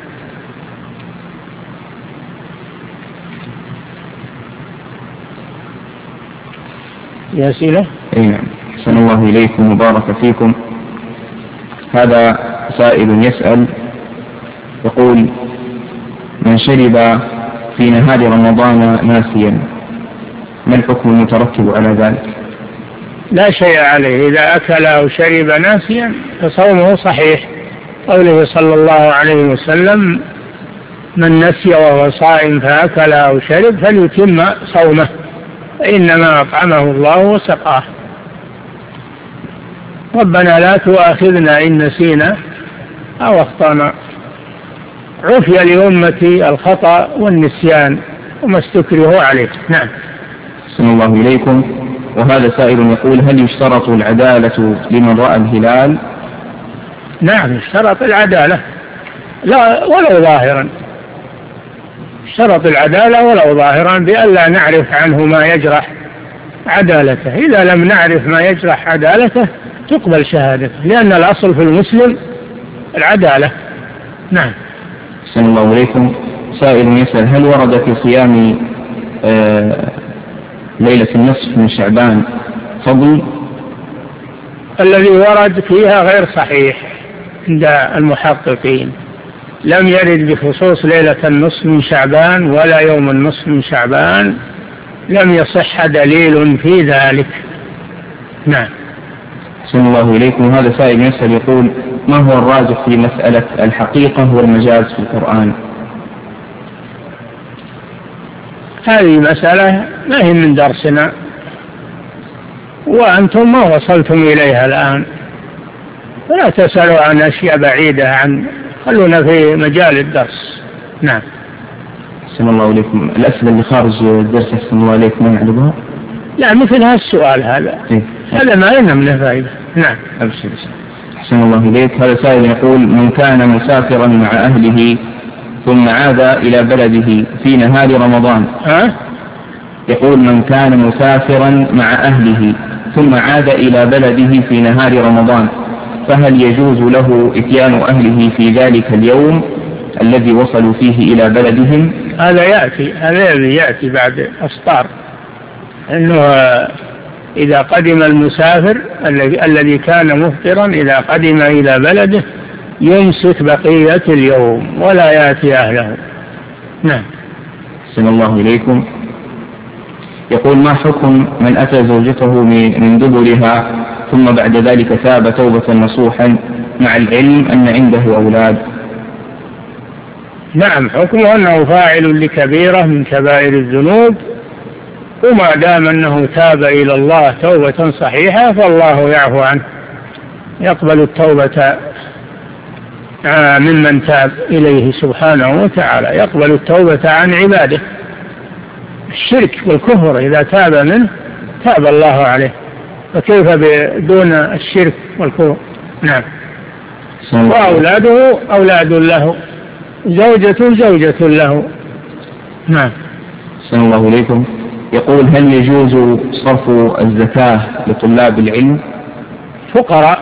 يا أسئلة؟ أي نعم. أحسن الله إليكم وبارك فيكم. هذا سائل يسأل يقول: من شرب في نهار رمضان ناسيا ما الحكم المترتب على ذلك؟ لا شيء عليه، إذا أكل أو شرب ناسيا فصومه صحيح، قوله صلى الله عليه وسلم: من نسي وهو صائم فأكل أو شرب فليتم صومه، إنما أطعمه الله وسقاه. ربنا لا تؤاخذنا إن نسينا أو أخطأنا. عفي لأمتي الخطأ والنسيان وما استكرهوا عليه. نعم. أحسن الله إليكم. وهذا سائل يقول: هل يشترط العدالة لمن رأى الهلال؟ نعم، يشترط العدالة، لا ولو ظاهرا، اشترط العدالة ولو ظاهرا، بألا نعرف عنه ما يجرح عدالته. إذا لم نعرف ما يجرح عدالته تقبل شهادته، لأن الأصل في المسلم العدالة. نعم. أحسن الله إليكم. سائل يسأل: هل ورد في صيام آه ليلة النصف من شعبان فضل؟ الذي ورد فيها غير صحيح عند المحققين، لم يرد بخصوص ليلة النصف من شعبان ولا يوم النصف من شعبان، لم يصح دليل في ذلك. نعم. أحسن الله إليكم. هذا سائل يسأل يقول: ما هو الراجح في مسألة الحقيقة والمجاز في القرآن؟ هذه مسألة ما هي من درسنا، وأنتم ما وصلتم إليها الآن، فلا تسألوا عن أشياء بعيدة، عن خلونا في مجال الدرس. نعم. أحسن الله إليكم. الأسئلة اللي خارج الدرس أحسن الله إليكم ما نعرضها؟ لا، مثل هذا السؤال هذا إيه؟ هذا ما لنا منه فائدة. نعم. أبشر. أحسن الله إليك. هذا سائل يقول: من كان مسافرا مع أهله ثم عاد إلى بلده في نهار رمضان. ها؟ يقول: من كان مسافرا مع أهله ثم عاد إلى بلده في نهار رمضان، فهل يجوز له إتيان أهله في ذلك اليوم الذي وصلوا فيه إلى بلدهم؟ هذا يأتي هذا الذي يأتي بعد أسطار، أنه إذا قدم المسافر الذي كان مفطرا إذا قدم إلى بلده يمسك بقية اليوم ولا يأتي أهله. نعم. أحسن الله إليكم. يقول: ما حكم من أتى زوجته من دبرها ثم بعد ذلك تاب توبة نصوحا مع العلم أن عنده أولاد؟ نعم، حكمه أنه فاعل لكبيرة من كبائر الذنوب، وما دام أنه تاب إلى الله توبة صحيحة فالله يعفو عنه، يقبل التوبة ممن تاب إليه سبحانه وتعالى، يقبل التوبة عن عباده. الشرك والكفر إذا تاب منه تاب الله عليه، فكيف بدون الشرك والكفر؟ نعم. وأولاده أولاد له، زوجة زوجة له. نعم. أحسن الله إليكم. يقول: هل يجوز صرف الزكاة لطلاب العلم؟ فقراء،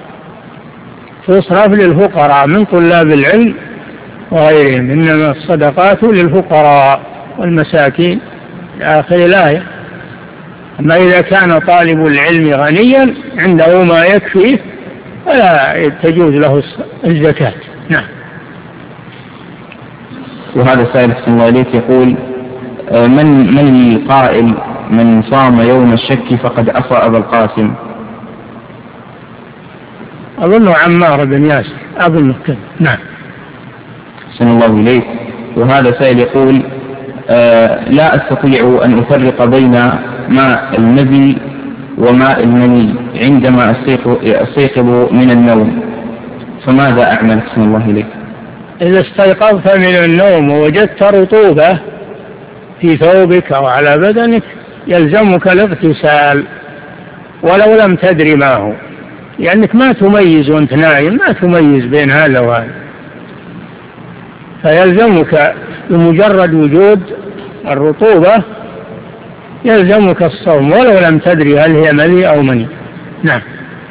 تصرف للفقراء من طلاب العلم وغيرهم، إنما الصدقات للفقراء والمساكين، آخر الآية. أما إذا كان طالب العلم غنيا عنده ما يكفيه فلا تجوز له الزكاة. نعم. وهذا سائل أحسن الله إليك يقول من من القائل من صام يوم الشك فقد عصى أبا القاسم؟ أظن عمار بن ياسر أظن كذا. نعم. أحسن الله إليك. وهذا سائل يقول آه لا أستطيع أن أفرق بين ماء المذي وماء المني عندما أستيقظ من النوم، فماذا أعمل؟ أحسن الله إليك. إذا استيقظت من النوم ووجدت رطوبة في ثوبك أو على بدنك يلزمك الاغتسال ولو لم تدري ما هو، لأنك ما تميز وانت نايم، ما تميز بين هذا وهذا، فيلزمك بمجرد وجود الرطوبة يلزمك الصوم ولو لم تدري هل هي مذي أو مني. نعم.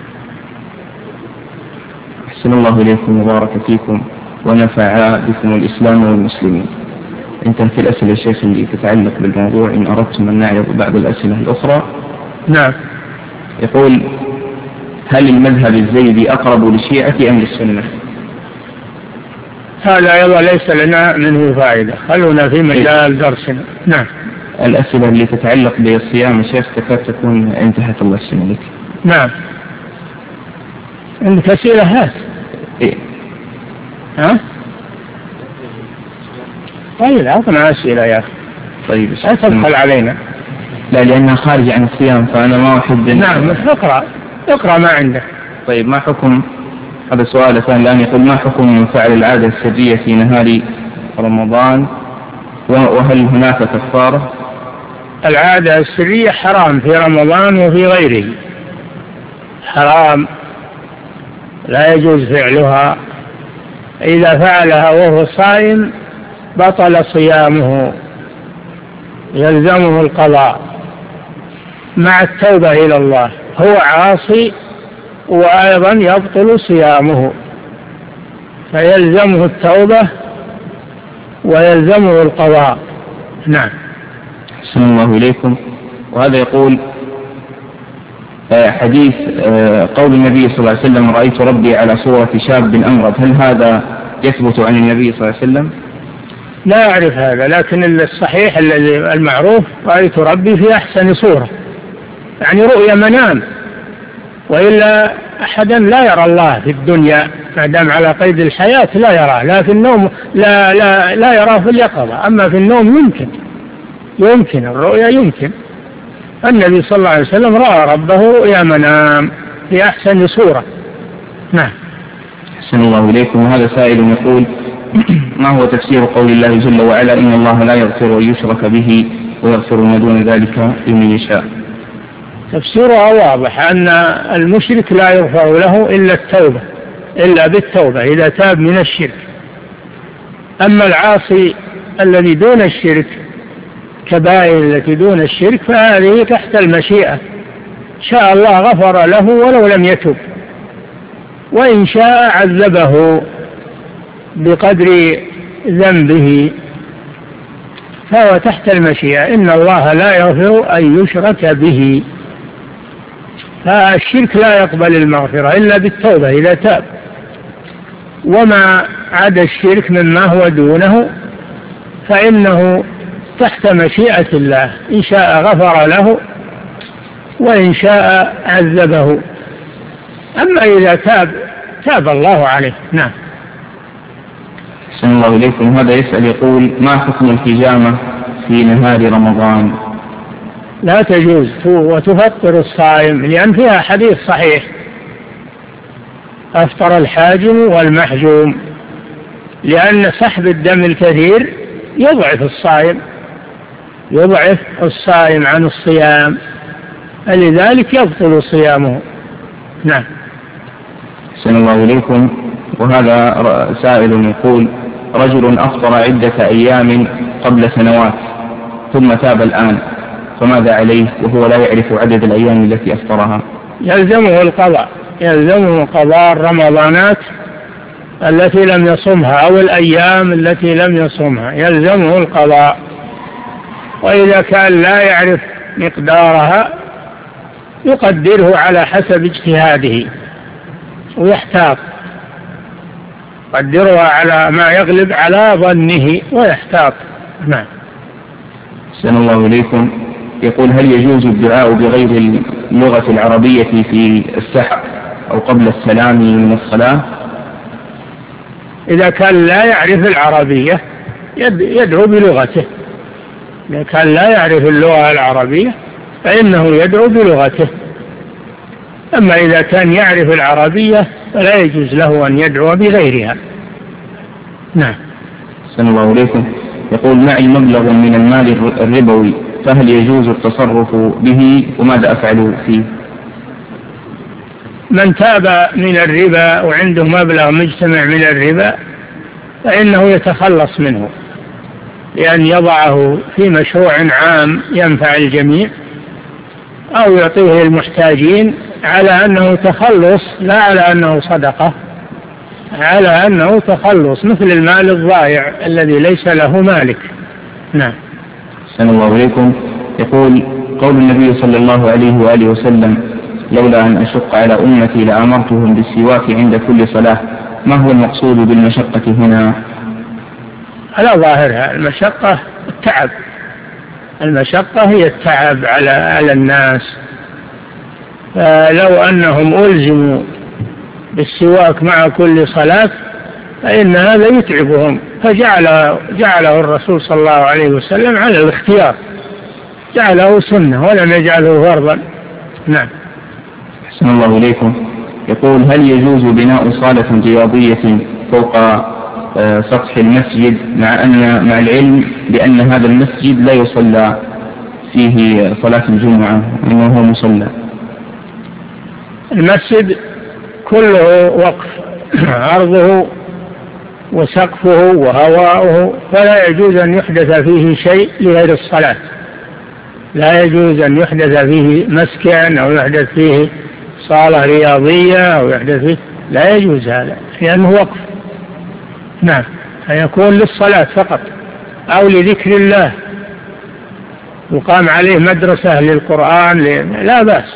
أحسن الله إليكم وبارك فيكم ونفع بكم الإسلام والمسلمين. انتهت الأسئلة الشيخ اللي تتعلق بالموضوع، إن أردتم أن نعرض بعض الأسئلة الأخرى. نعم. يقول هل المذهب الزيدي أقرب للشيعة أم للسنة؟ هذا أيضا ليس لنا منه فائدة، خلونا في مجال درسنا. نعم. الأسئلة اللي تتعلق بالصيام الشيخ تكاد تكون انتهت. الله يسلمك لك. نعم. عندك أسئلة؟ هات. إيه؟ ها؟ طيب أعطنا أسئلة يا أخي. طيب. لا تدخل علينا. لا لأنها خارجة عن الصيام فأنا ما أحب. نعم اقرأ اقرأ ما عندك. طيب ما حكم، هذا سؤال ثاني الآن يقول ما حكم من فعل العادة السرية في نهار رمضان وهل هناك كفارة؟ العادة السرية حرام في رمضان وفي غيره، حرام لا يجوز فعلها. إذا فعلها وهو صائم بطل صيامه، يلزمه القضاء مع التوبة إلى الله، هو عاصي وأيضا يبطل صيامه، فيلزمه التوبة ويلزمه القضاء. نعم. أحسن الله إليكم. وهذا يقول حديث قول النبي صلى الله عليه وسلم رأيت ربي على صورة شاب أمرد، هل هذا يثبت عن النبي صلى الله عليه وسلم؟ لا أعرف هذا، لكن الصحيح المعروف رأيت ربي في أحسن صورة، يعني رؤيا منام، وإلا أحدا لا يرى الله في الدنيا ما دام على قيد الحياة، لا يراه، لا في النوم لا لا لا يراه في اليقظة، أما في النوم يمكن يمكن الرؤيا يمكن. النبي صلى الله عليه وسلم رأى ربه رؤيا منام في أحسن صورة. نعم. أحسن الله إليكم. وهذا سائل يقول ما هو تفسير قول الله جل وعلا إن الله لا يغفر أن يشرك به ويغفر ما دون ذلك لمن يشاء؟ تفسيرها واضح، أن المشرك لا يغفر له إلا التوبة، إلا بالتوبة إذا تاب من الشرك. أما العاصي الذي دون الشرك، كبائر التي دون الشرك، فهذه تحت المشيئة، شاء الله غفر له ولو لم يتب، وإن شاء عذبه بقدر ذنبه، فهو تحت المشيئة. إن الله لا يغفر أن يشرك به، فالشرك لا يقبل المغفرة إلا بالتوبة إذا تاب، وما عدا الشرك مما هو دونه فإنه تحت مشيئة الله، إن شاء غفر له وإن شاء عذبه، أما إذا تاب تاب الله عليه. نعم. أحسن الله إليكم. هذا يسأل يقول ما حكم الحجامة في نهار رمضان؟ لا تجوز وتفطر الصائم، لأن فيها حديث صحيح أفطر الحاجم والمحجوم، لأن سحب الدم الكثير يضعف الصائم يضعف الصائم عن الصيام، فلذلك يبطل صيامه. نعم. أحسن الله إليكم. وهذا سائل يقول رجل أفطر عدة أيام قبل سنوات ثم تاب الآن، فماذا عليه وهو لا يعرف عدد الأيام التي أفطرها؟ يلزمه القضاء، يلزمه قضاء الرمضانات التي لم يصمها أو الأيام التي لم يصمها، يلزمه القضاء. وإذا كان لا يعرف مقدارها يقدره على حسب اجتهاده ويحتاط، يقدرها على ما يغلب على ظنه ويحتاط. نعم. أحسن الله إليكم. يقول: هل يجوز الدعاء بغير اللغة العربية في السحر أو قبل السلام من الصلاة؟ إذا كان لا يعرف العربية يدعو بلغته، إذا كان لا يعرف اللغة العربية فإنه يدعو بلغته، أما إذا كان يعرف العربية فلا يجوز له أن يدعو بغيرها. نعم. أحسن الله إليكم. يقول: معي مبلغ من المال الربوي، فهل يجوز التصرف به وماذا أفعل فيه؟ من تاب من الربا وعنده مبلغ مجتمع من الربا فإنه يتخلص منه، لأن يضعه في مشروع عام ينفع الجميع أو يعطيه المحتاجين على أنه تخلص، لا على أنه صدقة، على أنه تخلص، مثل المال الضائع الذي ليس له مالك. نعم. أحسن الله إليكم. يقول: قول النبي صلى الله عليه وآله وسلم: لولا أن أشق على أمتي لأمرتهم بالسواك عند كل صلاة، ما هو المقصود بالمشقة هنا؟ على ظاهرها المشقة التعب، المشقة هي التعب على على الناس، فلو أنهم ألزموا بالسواك مع كل صلاة فإن هذا يتعبهم، فجعل جعله الرسول صلى الله عليه وسلم على الاختيار، جعله سنة ولم يجعله فرضا. نعم. أحسن الله إليكم. يقول: هل يجوز بناء صالة رياضية فوق سطح المسجد مع أن مع العلم بأن هذا المسجد لا يصلى فيه صلاة الجمعة إنه هو مصلى؟ المسجد كله وقف، عرضه وسقفه وهواؤه، فلا يجوز أن يحدث فيه شيء لغير الصلاة، لا يجوز أن يحدث فيه مسكن أو يحدث فيه صالة رياضية أو يحدث فيه، لا يجوز هذا لأنه وقف. نعم. فيكون للصلاة فقط أو لذكر الله، يقام عليه مدرسة للقرآن لا بأس.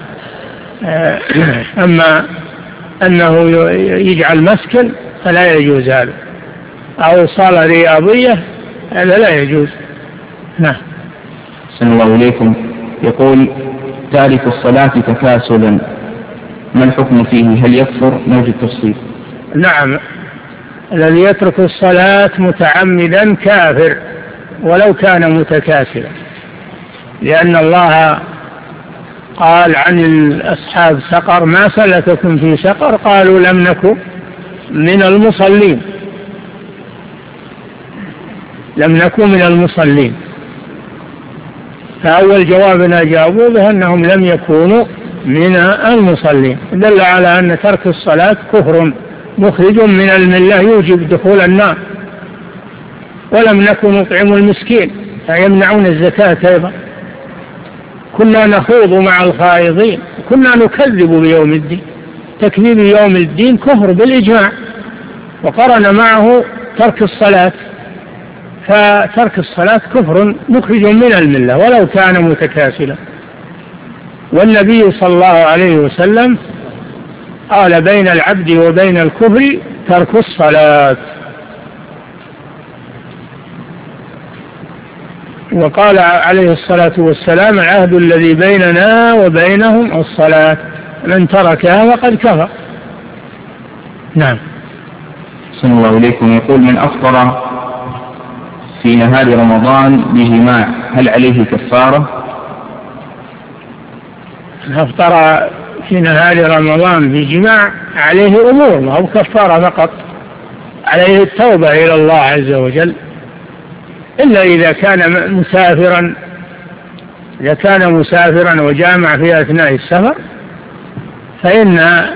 أما أنه يجعل مسكن فلا يجوز هذا، أو صالة رياضية هذا لا يجوز. نعم. أحسن الله إليكم. يقول: تارك الصلاة تكاسلا، ما الحكم فيه؟ هل يكفر؟ نرجو التفصيل. نعم، الذي يترك الصلاة متعمدا كافر ولو كان متكاسلا، لأن الله قال عن أصحاب سقر: ما سلككم في سقر؟ قالوا لم نكن من المصلين، لم نكن من المصلين. فأول جوابنا جاوبوا به أنهم لم يكونوا من المصلين، دل على أن ترك الصلاة كفر مخرج من الملة يوجب دخول النار. ولم نكن نطعم المسكين، فيمنعون الزكاة أيضا. كنا نخوض مع الخائضين، كنا نكذب بيوم الدين. تكذيب يوم الدين كفر بالإجماع، وقرن معه ترك الصلاة، فترك الصلاة كفر مخرج من الملة ولو كان متكاسلا. والنبي صلى الله عليه وسلم قال: بين العبد وبين الكفر ترك الصلاة. وقال عليه الصلاة والسلام: العهد الذي بيننا وبينهم الصلاة، من تركها فقد كفر. نعم. أحسن الله إليكم. يقول: من أفطر في نهار رمضان بجماع هل عليه كفارة؟ من أفطر في نهار رمضان بجماع عليه أمور، ما هو كفارة فقط، عليه التوبة إلى الله عز وجل، إلا إذا كان مسافرا، إذا كان مسافرا وجامع في أثناء السفر فإن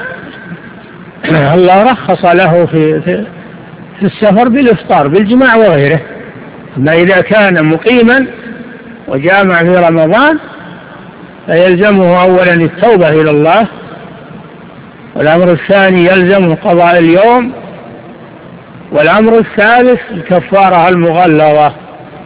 الله رخص له في, في, في السفر بالإفطار بالجماع وغيره. أما إذا كان مقيما وجامع في رمضان فيلزمه أولا التوبة إلى الله، والأمر الثاني يلزمه قضاء اليوم، والأمر الثالث الكفارة المغلظة،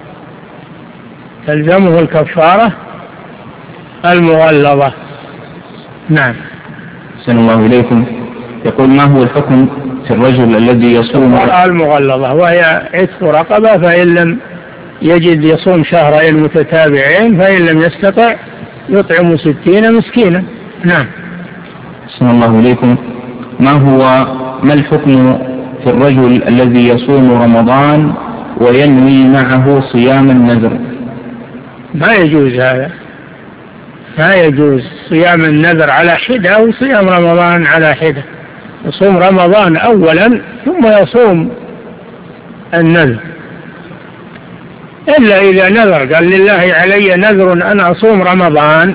تلزمه الكفارة المغلظة. نعم. أحسن الله إليكم. يقول ما هو الحكم في الرجل الذي يصوم المغلظة وهي عتق رقبة، فإن لم يجد يصوم شهرين متتابعين، فإن لم يستطع يطعم ستين مسكينا. نعم. أحسن الله إليكم. ما هو ما الحكم في الرجل الذي يصوم رمضان وينوي معه صيام النذر؟ ما يجوز هذا، ما يجوز صيام النذر على حدة أو صيام رمضان على حدة. يصوم رمضان أولا ثم يصوم النذر، إلا إذا نذر قال لله علي نذر أن أصوم رمضان،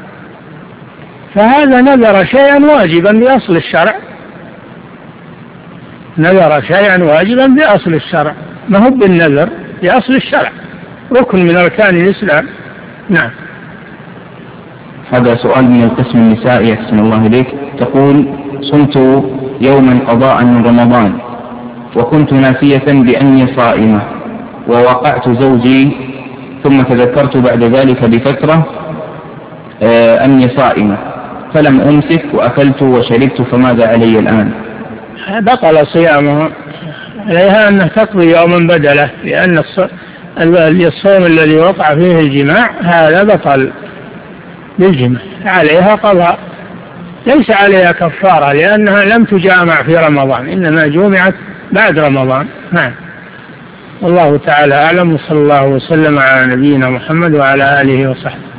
فهذا نذر شيئا واجبا بأصل الشرع، نذر شيئا واجبا بأصل الشرع، ما هو بالنذر بأصل الشرع، ركن من أركان الإسلام. نعم. هذا سؤال من القسم النسائي. أحسن الله إليك. تقول صمت يوما قضاء من رمضان وكنت ناسية بأني صائمة، ووقعت زوجي ثم تذكرت بعد ذلك بفترة آه أني صائمة، فلم أمسك وأكلت وشربت، فماذا علي الآن؟ بطل صيامها، عليها أنها تقضي يوما بدله، لأن الصوم الذي وقع فيه الجماع هذا بطل بالجماع، عليها قضاء، ليس عليها كفارة، لأنها لم تجامع في رمضان، إنما جمعت بعد رمضان. نعم. والله تعالى أعلم، وصلى الله وسلم على نبينا محمد وعلى آله وصحبه.